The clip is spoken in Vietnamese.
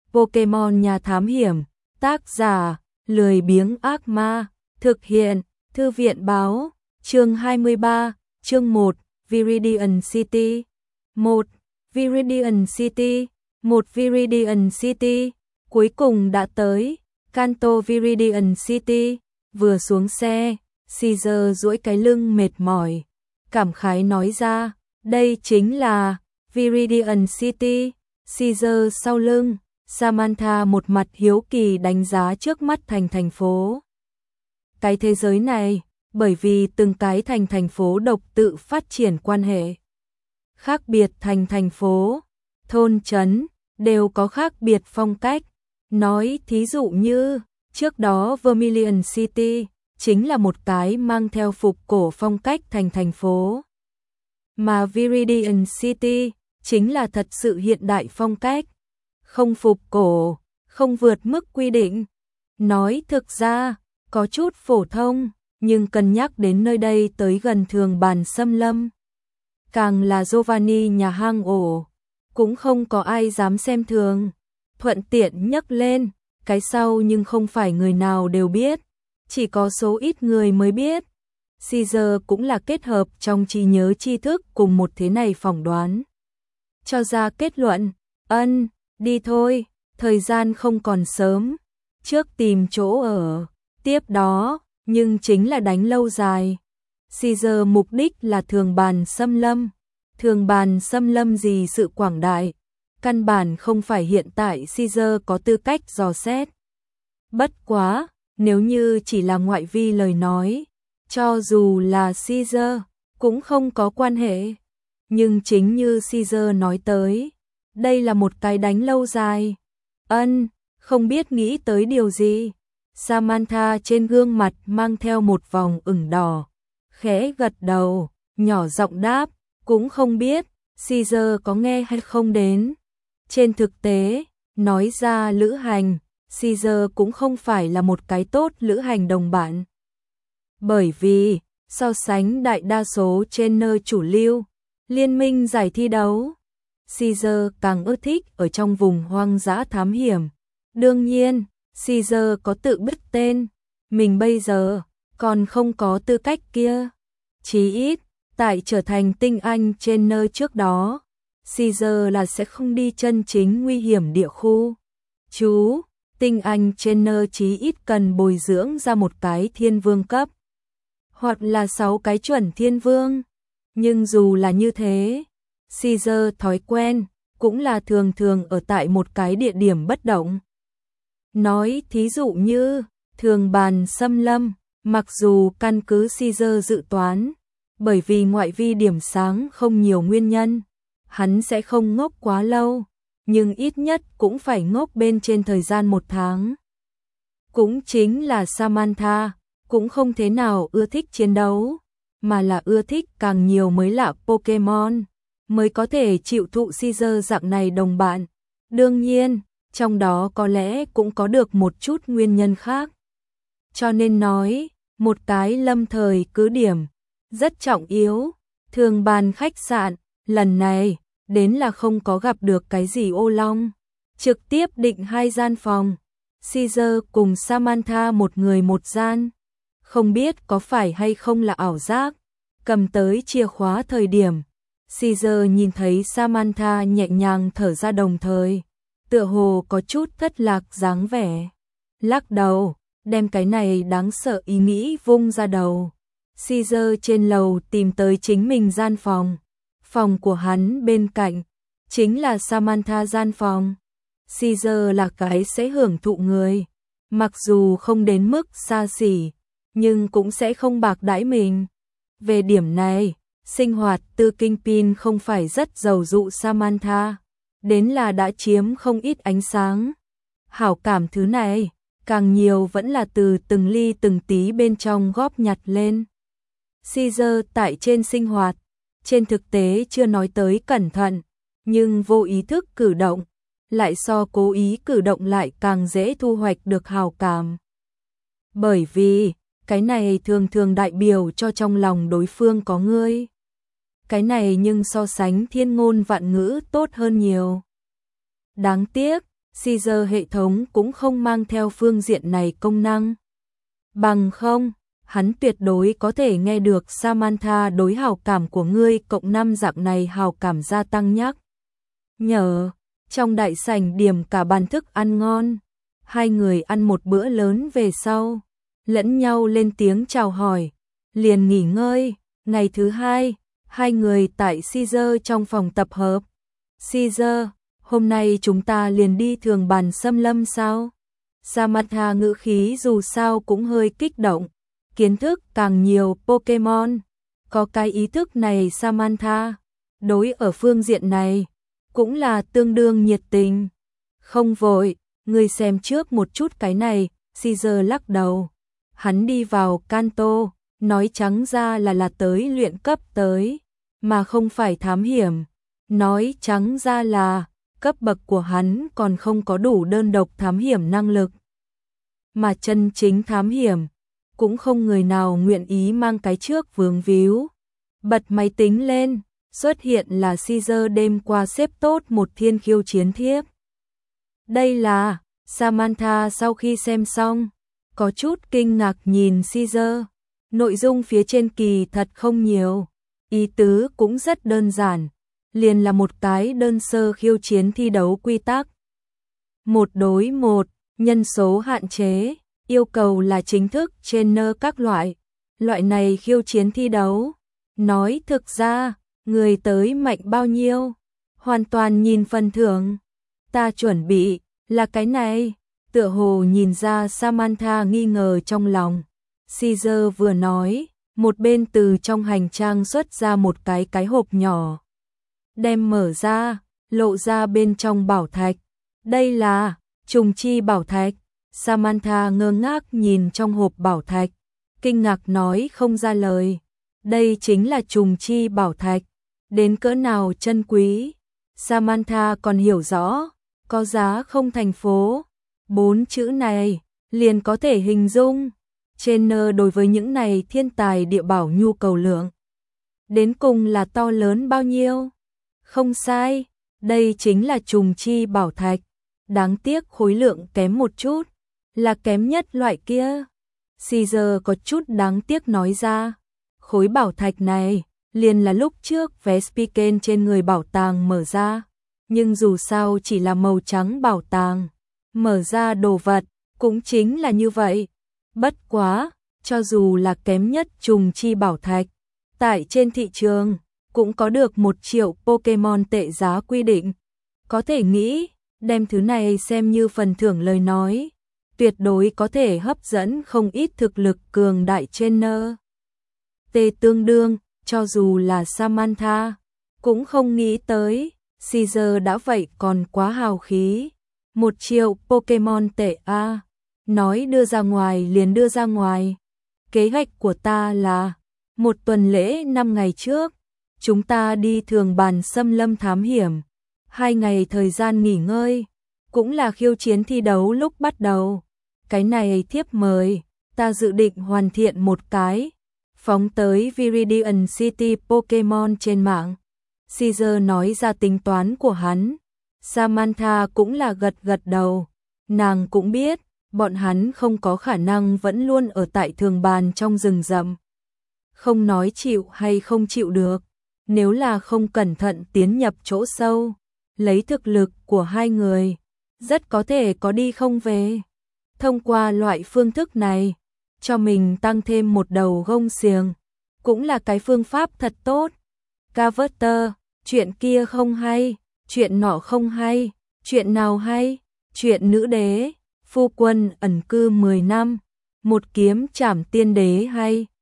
Pokemon Nhà Thám Hiểm, tác giả, lười biếng ác ma, thực hiện, Thư viện báo, chương 23, chương 1, Viridian City. 1. Viridian City, 1 Viridian City, cuối cùng đã tới, Kanto Viridian City, vừa xuống xe, Caesar duỗi cái lưng mệt mỏi, cảm khái nói ra, đây chính là Viridian City. Caesar sau lưng, Samantha một mặt hiếu kỳ đánh giá trước mắt thành phố. Cái thế giới này, bởi vì từng cái thành phố độc tự phát triển quan hệ. Khác biệt thành phố, thôn trấn, đều có khác biệt phong cách. Nói thí dụ như, trước đó Vermilion City, chính là một cái mang theo phục cổ phong cách thành phố. Mà Viridian City, chính là thật sự hiện đại phong cách. Không phục cổ, không vượt mức quy định. Nói thực ra, có chút phổ thông, nhưng cân nhắc đến nơi đây tới gần Thường Bàn xâm lâm. Càng là Giovanni nhà hang ổ, cũng không có ai dám xem thường. Thuận tiện nhắc lên, cái sau nhưng không phải người nào đều biết, chỉ có số ít người mới biết. Caesar cũng là kết hợp trong trí nhớ tri thức cùng một thế này phỏng đoán. Cho ra kết luận, đi thôi, thời gian không còn sớm, trước tìm chỗ ở, tiếp đó, nhưng chính là đánh lâu dài. Caesar mục đích là Thường Bàn xâm lâm. Thường Bàn xâm lâm gì sự quảng đại, căn bản không phải hiện tại Caesar có tư cách dò xét. Bất quá, nếu như chỉ là ngoại vi lời nói, cho dù là Caesar, cũng không có quan hệ. Nhưng chính như Caesar nói tới, đây là một cái đánh lâu dài. Không biết nghĩ tới điều gì. Samantha trên gương mặt mang theo một vòng ửng đỏ, khẽ gật đầu, nhỏ giọng đáp, cũng không biết, Caesar có nghe hay không đến. Trên thực tế, nói ra lữ hành, Caesar cũng không phải là một cái tốt lữ hành đồng bạn. Bởi vì, so sánh đại đa số trên nơi chủ lưu, liên minh giải thi đấu, Caesar càng ưa thích ở trong vùng hoang dã thám hiểm. Đương nhiên, Caesar có tự biết tên, mình bây giờ còn không có tư cách kia. Chí ít, tại trở thành tinh anh trên nơi trước đó, Caesar là sẽ không đi chân chính nguy hiểm địa khu. Chú, tinh anh trên nơi chí ít cần bồi dưỡng ra một cái thiên vương cấp, hoặc là 6 cái chuẩn thiên vương. Nhưng dù là như thế, Caesar thói quen, cũng là thường ở tại một cái địa điểm bất động. Nói thí dụ như, Thường Bàn xâm lâm, mặc dù căn cứ Caesar dự toán, bởi vì ngoại vi điểm sáng không nhiều nguyên nhân, hắn sẽ không ngốc quá lâu, nhưng ít nhất cũng phải ngốc bên trên thời gian 1 tháng. Cũng chính là Samantha, cũng không thế nào ưa thích chiến đấu, mà là ưa thích càng nhiều mới lạ Pokemon, mới có thể chịu thụ Caesar dạng này đồng bạn. Đương nhiên, trong đó có lẽ cũng có được một chút nguyên nhân khác. Cho nên nói, một cái lâm thời cứ điểm, rất trọng yếu. Thường Bàn khách sạn, lần này, đến là không có gặp được cái gì ô long. Trực tiếp định 2 gian phòng, Caesar cùng Samantha một người một gian. Không biết có phải hay không là ảo giác, cầm tới chìa khóa thời điểm, Caesar nhìn thấy Samantha nhẹ nhàng thở ra đồng thời, tựa hồ có chút thất lạc dáng vẻ. Lắc đầu, đem cái này đáng sợ ý nghĩ vung ra đầu. Caesar trên lầu tìm tới chính mình gian phòng. Phòng của hắn bên cạnh, chính là Samantha gian phòng. Caesar là cái sẽ hưởng thụ người, mặc dù không đến mức xa xỉ, nhưng cũng sẽ không bạc đãi mình. Về điểm này, sinh hoạt tư Kingpin không phải rất giàu dụ Samantha, đến là đã chiếm không ít ánh sáng. Hảo cảm thứ này, càng nhiều vẫn là từ từng ly từng tí bên trong góp nhặt lên. Caesar tại trên sinh hoạt, trên thực tế chưa nói tới cẩn thận, nhưng vô ý thức cử động, lại so cố ý cử động lại càng dễ thu hoạch được hảo cảm. Bởi vì, cái này thường đại biểu cho trong lòng đối phương có ngươi. Cái này nhưng so sánh thiên ngôn vạn ngữ tốt hơn nhiều. Đáng tiếc, Caesar hệ thống cũng không mang theo phương diện này công năng. Bằng không, hắn tuyệt đối có thể nghe được Samantha đối hào cảm của ngươi cộng 5 dạng này hào cảm gia tăng nhắc. Nhờ, trong đại sảnh điểm cả bàn thức ăn ngon, hai người ăn một bữa lớn về sau, lẫn nhau lên tiếng chào hỏi, liền nghỉ ngơi. Ngày thứ hai, hai người tại Caesar trong phòng tập hợp. Caesar, hôm nay chúng ta liền đi thường bàn xâm lâm sao? Samantha ngữ khí dù sao cũng hơi kích động, kiến thức càng nhiều Pokemon. Có cái ý thức này Samantha, đối ở phương diện này, cũng là tương đương nhiệt tình. Không vội, ngươi xem trước một chút cái này, Caesar lắc đầu. Hắn đi vào Kanto, nói trắng ra là tới luyện cấp tới, mà không phải thám hiểm. Nói trắng ra là, cấp bậc của hắn còn không có đủ đơn độc thám hiểm năng lực. Mà chân chính thám hiểm, cũng không người nào nguyện ý mang cái trước vướng víu. Bật máy tính lên, xuất hiện là Caesar đêm qua xếp tốt một thiên khiêu chiến thiếp. Đây là, Samantha sau khi xem xong, có chút kinh ngạc nhìn Caesar. Nội dung phía trên kỳ thật không nhiều, ý tứ cũng rất đơn giản, liền là một cái đơn sơ khiêu chiến thi đấu quy tắc. 1 đối 1, nhân số hạn chế, yêu cầu là chính thức trainer các loại. Loại này khiêu chiến thi đấu, nói thực ra, người tới mạnh bao nhiêu, hoàn toàn nhìn phần thưởng. Ta chuẩn bị, là cái này, tựa hồ nhìn ra Samantha nghi ngờ trong lòng. Caesar vừa nói, một bên từ trong hành trang xuất ra một cái hộp nhỏ. Đem mở ra, lộ ra bên trong bảo thạch. Đây là trùng chi bảo thạch. Samantha ngơ ngác nhìn trong hộp bảo thạch, kinh ngạc nói không ra lời. Đây chính là trùng chi bảo thạch, đến cỡ nào chân quý. Samantha còn hiểu rõ, có giá không thành phố. 4 chữ này, liền có thể hình dung. Trainer đối với những này thiên tài địa bảo nhu cầu lượng. Đến cùng là to lớn bao nhiêu? Không sai, đây chính là trùng chi bảo thạch. Đáng tiếc khối lượng kém một chút, là kém nhất loại kia. Caesar có chút đáng tiếc nói ra. Khối bảo thạch này, liền là lúc trước Vespiquen trên người bảo tàng mở ra. Nhưng dù sao chỉ là màu trắng bảo tàng. Mở ra đồ vật, cũng chính là như vậy. Bất quá, cho dù là kém nhất trùng chi bảo thạch, tại trên thị trường, cũng có được 1 triệu Pokemon tệ giá quy định. Có thể nghĩ, đem thứ này xem như phần thưởng lời nói, tuyệt đối có thể hấp dẫn không ít thực lực cường đại trainer. Tê tương đương, cho dù là Samantha, cũng không nghĩ tới, Caesar đã vậy còn quá hào khí. 1 triệu Pokemon tệ a, nói đưa ra ngoài liền đưa ra ngoài. Kế hoạch của ta là, 1 tuần lễ 5 ngày trước, chúng ta đi thường bàn xâm lâm thám hiểm. 2 ngày thời gian nghỉ ngơi, cũng là khiêu chiến thi đấu lúc bắt đầu. Cái này thiếp mời, ta dự định hoàn thiện một cái, phóng tới Viridian City Pokemon trên mạng. Caesar nói ra tính toán của hắn. Samantha cũng là gật gật đầu. Nàng cũng biết, bọn hắn không có khả năng vẫn luôn ở tại thường bàn trong rừng rậm. Không nói chịu hay không chịu được, nếu là không cẩn thận tiến nhập chỗ sâu, lấy thực lực của hai người, rất có thể có đi không về. Thông qua loại phương thức này, cho mình tăng thêm một đầu gông xiềng, cũng là cái phương pháp thật tốt. Carver, chuyện kia không hay, chuyện nọ không hay, chuyện nào hay, chuyện nữ đế, phu quân ẩn cư 10 năm, một kiếm trảm tiên đế hay.